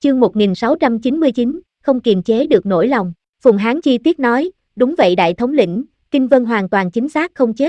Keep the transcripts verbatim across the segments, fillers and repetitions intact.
Chương một nghìn sáu trăm chín mươi chín, không kiềm chế được nỗi lòng. Phùng Hán chi tiết nói, đúng vậy đại thống lĩnh, Kinh Vân hoàn toàn chính xác không chết.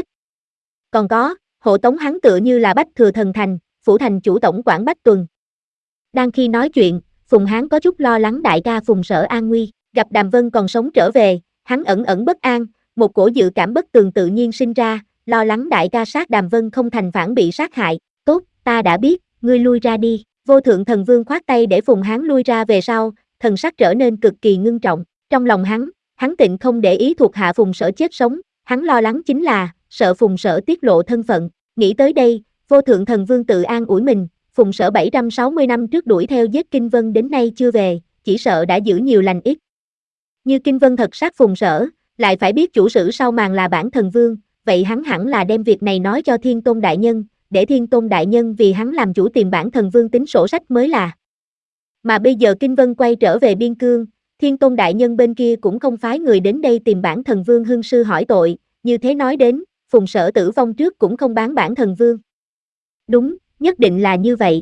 Còn có, hộ tống hắn tựa như là Bách Thừa Thần Thành, phủ thành chủ tổng quản Bách Tuần. Đang khi nói chuyện, Phùng Hán có chút lo lắng đại ca Phùng Sở an nguy, gặp Đàm Vân còn sống trở về, hắn ẩn ẩn bất an, một cổ dự cảm bất tường tự nhiên sinh ra, lo lắng đại ca sát Đàm Vân không thành phản bị sát hại. Tốt, ta đã biết, ngươi lui ra đi. Vô Thượng Thần Vương khoát tay để Phùng Hán lui ra về sau, thần sắc trở nên cực kỳ ngưng trọng. Trong lòng hắn, hắn tịnh không để ý thuộc hạ Phùng Sở chết sống, hắn lo lắng chính là sợ Phùng Sở tiết lộ thân phận. Nghĩ tới đây, Vô Thượng Thần Vương tự an ủi mình, Phùng Sở bảy trăm sáu mươi năm trước đuổi theo giết Kinh Vân đến nay chưa về, chỉ sợ đã giữ nhiều lành ít. Như Kinh Vân thật sát Phùng Sở, lại phải biết chủ sử sau màn là bản thần vương, vậy hắn hẳn là đem việc này nói cho Thiên Tôn đại nhân, để Thiên Tôn đại nhân vì hắn làm chủ tìm bản thần vương tính sổ sách mới là. Mà bây giờ Kinh Vân quay trở về biên cương, Thiên Tôn đại nhân bên kia cũng không phái người đến đây tìm bản thần vương hưng sư hỏi tội, như thế nói đến, Phùng Sở tử vong trước cũng không bán bản thần vương. Đúng, nhất định là như vậy.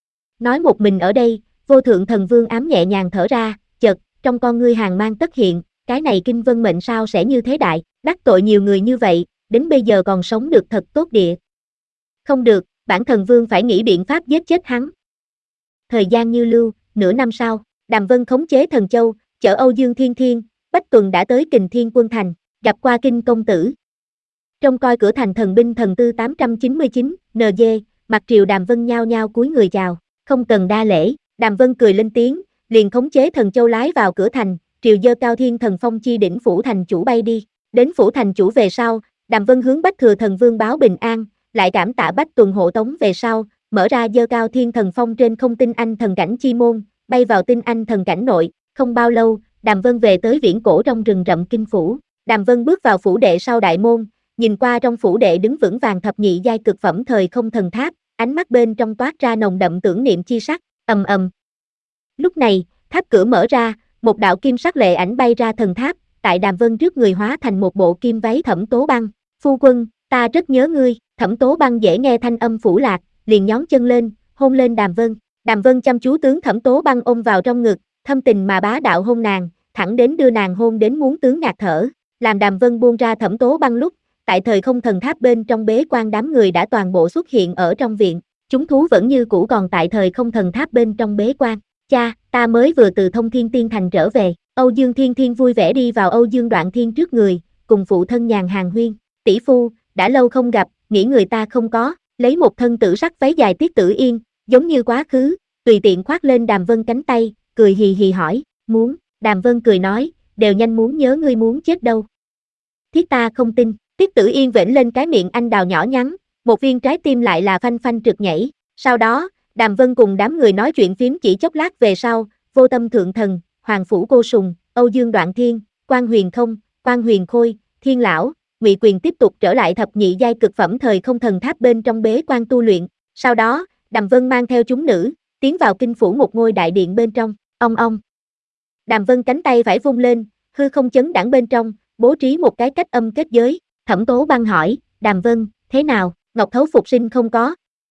Nói một mình ở đây, Vô Thượng Thần Vương ám nhẹ nhàng thở ra, chợt, trong con ngươi hàng mang tất hiện, cái này Kinh Vân mệnh sao sẽ như thế đại, đắc tội nhiều người như vậy, đến bây giờ còn sống được thật tốt địa. Không được, bản thần vương phải nghĩ biện pháp giết chết hắn. Thời gian như lưu, nửa năm sau, Đàm Vân khống chế Thần Châu, chở Âu Dương Thiên Thiên, Bách Tuần đã tới Kình Thiên Quân Thành, gặp qua Kinh công tử. Trông coi cửa thành thần binh thần tư tám trăm chín mươi chín, en giê, mặt triều Đàm Vân nhao nhao cúi người chào, không cần đa lễ, Đàm Vân cười lên tiếng, liền khống chế Thần Châu lái vào cửa thành, triều dơ cao thiên thần phong chi đỉnh phủ thành chủ bay đi, đến phủ thành chủ về sau, Đàm Vân hướng Bách Thừa Thần Vương báo bình an, lại cảm tạ Bách Tuần hộ tống về sau, mở ra dơ cao thiên thần phong trên không tinh anh thần cảnh chi môn, bay vào tinh anh thần cảnh nội, không bao lâu, Đàm Vân về tới viễn cổ trong rừng rậm kinh phủ, Đàm Vân bước vào phủ đệ sau đại môn, nhìn qua trong phủ đệ đứng vững vàng thập nhị giai cực phẩm thời không thần tháp, ánh mắt bên trong toát ra nồng đậm tưởng niệm chi sắc, ầm ầm. Lúc này, tháp cửa mở ra, một đạo kim sắc lệ ảnh bay ra thần tháp, tại Đàm Vân trước người hóa thành một bộ kim váy Thẩm Tố Băng, phu quân, ta rất nhớ ngươi, Thẩm Tố Băng dễ nghe thanh âm phủ lạc, liền nhón chân lên, hôn lên Đàm Vân, Đàm Vân chăm chú tướng Thẩm Tố Băng ôm vào trong ngực, thâm tình mà bá đạo hôn nàng, thẳng đến đưa nàng hôn đến muốn tướng ngạt thở, làm Đàm Vân buông ra Thẩm Tố Băng lúc, tại thời không thần tháp bên trong bế quan đám người đã toàn bộ xuất hiện ở trong viện, chúng thú vẫn như cũ còn tại thời không thần tháp bên trong bế quan. Cha, ta mới vừa từ Thông Thiên Tiên Thành trở về, Âu Dương Thiên Thiên vui vẻ đi vào Âu Dương Đoạn Thiên trước người, cùng phụ thân nhàn hàng huyên, tỷ phu, đã lâu không gặp, nghĩ người ta không có, lấy một thân tử sắc váy dài Tiết Tử Yên, giống như quá khứ, tùy tiện khoác lên Đàm Vân cánh tay, cười hì hì hỏi, muốn, Đàm Vân cười nói, đều nhanh muốn nhớ ngươi muốn chết đâu. Thiết ta không tin, Tiết Tử Yên vểnh lên cái miệng anh đào nhỏ nhắn, một viên trái tim lại là phanh phanh trượt nhảy, sau đó, Đàm Vân cùng đám người nói chuyện phím chỉ chốc lát về sau, Vô Tâm Thượng Thần, Hoàng Phủ Cô Sùng, Âu Dương Đoạn Thiên, Quan Huyền Không, Quan Huyền Khôi, Thiên Lão, Ngụy Quyền tiếp tục trở lại thập nhị giai cực phẩm thời không thần tháp bên trong bế quan tu luyện, sau đó, Đàm Vân mang theo chúng nữ, tiến vào kinh phủ một ngôi đại điện bên trong, ong ong. Đàm Vân cánh tay phải vung lên, hư không chấn đãng bên trong, bố trí một cái cách âm kết giới, Thẩm Tố Băng hỏi, Đàm Vân, thế nào, Ngọc Thấu phục sinh không có?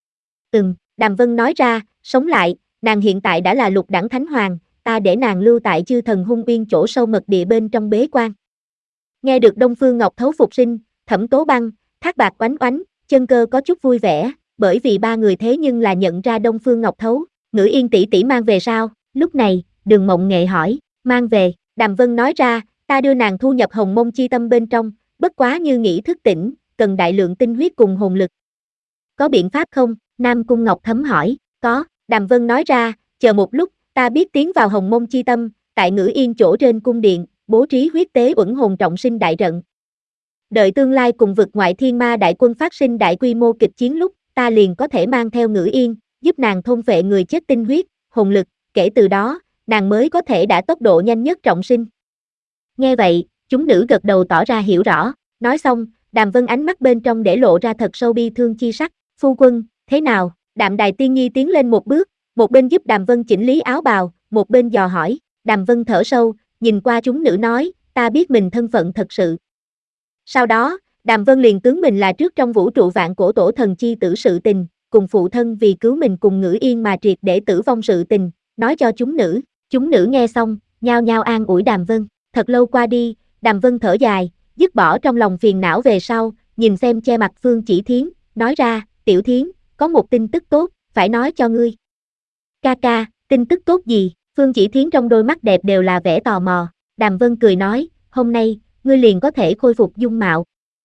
Ừm, Đàm Vân nói ra, sống lại, nàng hiện tại đã là lục đẳng thánh hoàng, ta để nàng lưu tại chư thần hung uyên chỗ sâu mật địa bên trong bế quan. Nghe được Đông Phương Ngọc Thấu phục sinh, Thẩm Tố Băng, Thác Bạc Oánh Oánh, Chân Cơ có chút vui vẻ, bởi vì ba người thế nhưng là nhận ra Đông Phương Ngọc Thấu, Ngữ Yên tỷ tỷ mang về sao? Lúc này, Đường Mộng Nghệ hỏi, mang về, Đàm Vân nói ra, ta đưa nàng thu nhập Hồng Mông chi tâm bên trong, bất quá như nghĩ thức tỉnh, cần đại lượng tinh huyết cùng hồn lực. Có biện pháp không? Nam Cung Ngọc Thấm hỏi, có, Đàm Vân nói ra, chờ một lúc, ta biết tiến vào Hồng Mông chi tâm, tại Ngữ Yên chỗ trên cung điện, bố trí huyết tế uẩn hồn trọng sinh đại trận. Đợi tương lai cùng vực ngoại thiên ma đại quân phát sinh đại quy mô kịch chiến lúc, ta liền có thể mang theo Ngữ Yên, giúp nàng thôn phệ người chết tinh huyết, hồn lực, kể từ đó, nàng mới có thể đã tốc độ nhanh nhất trọng sinh. Nghe vậy, chúng nữ gật đầu tỏ ra hiểu rõ, nói xong, Đàm Vân ánh mắt bên trong để lộ ra thật sâu bi thương chi sắc, phu quân, thế nào? Đạm Đài Tiên Nhi tiến lên một bước, một bên giúp Đàm Vân chỉnh lý áo bào, một bên dò hỏi, Đàm Vân thở sâu, nhìn qua chúng nữ nói, ta biết mình thân phận thật sự. Sau đó, Đàm Vân liền tướng mình là trước trong vũ trụ vạn cổ tổ thần chi tử sự tình, cùng phụ thân vì cứu mình cùng Ngữ Yên mà triệt để tử vong sự tình, nói cho chúng nữ. Chúng nữ nghe xong, nhao nhao an ủi Đàm Vân. Thật lâu qua đi, Đàm Vân thở dài, dứt bỏ trong lòng phiền não về sau, nhìn xem che mặt Phương Chỉ Thiến, nói ra, Tiểu Thiến, có một tin tức tốt, phải nói cho ngươi. Ca ca, tin tức tốt gì? Phương Chỉ Thiến trong đôi mắt đẹp đều là vẻ tò mò. Đàm Vân cười nói, hôm nay, ngươi liền có thể khôi phục dung mạo.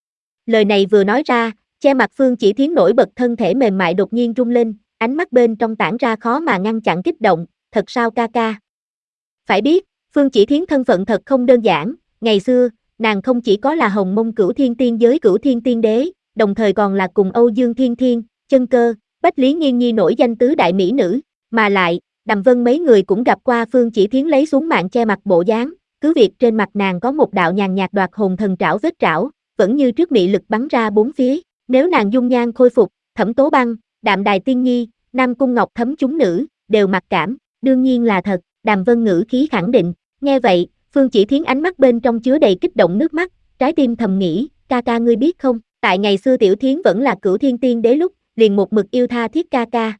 Lời này vừa nói ra, che mặt Phương Chỉ Thiến nổi bật thân thể mềm mại đột nhiên rung lên, ánh mắt bên trong tản ra khó mà ngăn chặn kích động, thật sao ca ca? Phải biết, Phương Chỉ Thiến thân phận thật không đơn giản, ngày xưa, nàng không chỉ có là Hồng Mông Cửu Thiên Tiên giới Cửu Thiên Tiên Đế, đồng thời còn là cùng Âu Dương Thiên Thiên, Chân Cơ, Bách Lý Nghiên Nhi nổi danh tứ đại mỹ nữ, mà lại, Đàm Vân mấy người cũng gặp qua Phương Chỉ Thiến lấy xuống mạng che mặt bộ dáng, cứ việc trên mặt nàng có một đạo nhàn nhạt đoạt hồn thần trảo vết trảo, vẫn như trước mị lực bắn ra bốn phía, nếu nàng dung nhan khôi phục, Thẩm Tố Băng, Đạm Đài Tiên Nhi, Nam Cung Ngọc Thấm chúng nữ, đều mặc cảm, đương nhiên là thật, Đàm Vân ngữ khí khẳng định, nghe vậy, Phương Chỉ Thiến ánh mắt bên trong chứa đầy kích động nước mắt, trái tim thầm nghĩ, ca ca ngươi biết không, tại ngày xưa Tiểu Thiến vẫn là Cửu Thiên Tiên Đế lúc, liền một mực yêu tha thiết ca ca.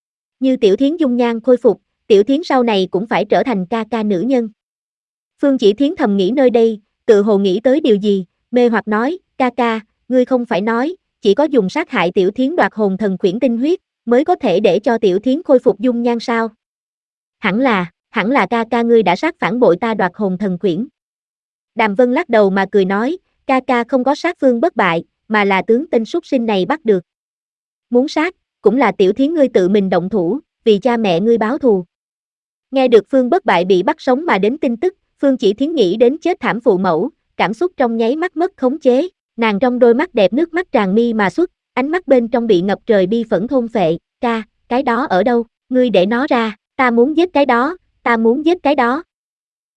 Như Tiểu Thiến dung nhan khôi phục, Tiểu Thiến sau này cũng phải trở thành ca ca nữ nhân. Phương Chỉ Thiến thầm nghĩ nơi đây, tự hồ nghĩ tới điều gì, mê hoặc nói, ca ca, ngươi không phải nói, chỉ có dùng sát hại Tiểu Thiến đoạt hồn thần khuyển tinh huyết, mới có thể để cho Tiểu Thiến khôi phục dung nhan sao? Hẳn là, hẳn là ca ca ngươi đã sát phản bội ta đoạt hồn thần khuyển. Đàm Vân lắc đầu mà cười nói, ca ca không có sát Phương Bất Bại, mà là tướng tên súc sinh này bắt được. Muốn sát, cũng là Tiểu Thiến ngươi tự mình động thủ, vì cha mẹ ngươi báo thù. Nghe được Phương Bất Bại bị bắt sống mà đến tin tức, Phương Chỉ Thiến nghĩ đến chết thảm phụ mẫu, cảm xúc trong nháy mắt mất khống chế, nàng trong đôi mắt đẹp nước mắt tràn mi mà xuất, ánh mắt bên trong bị ngập trời bi phẫn thôn phệ, ca, cái đó ở đâu, ngươi để nó ra, ta muốn giết cái đó, ta muốn giết cái đó.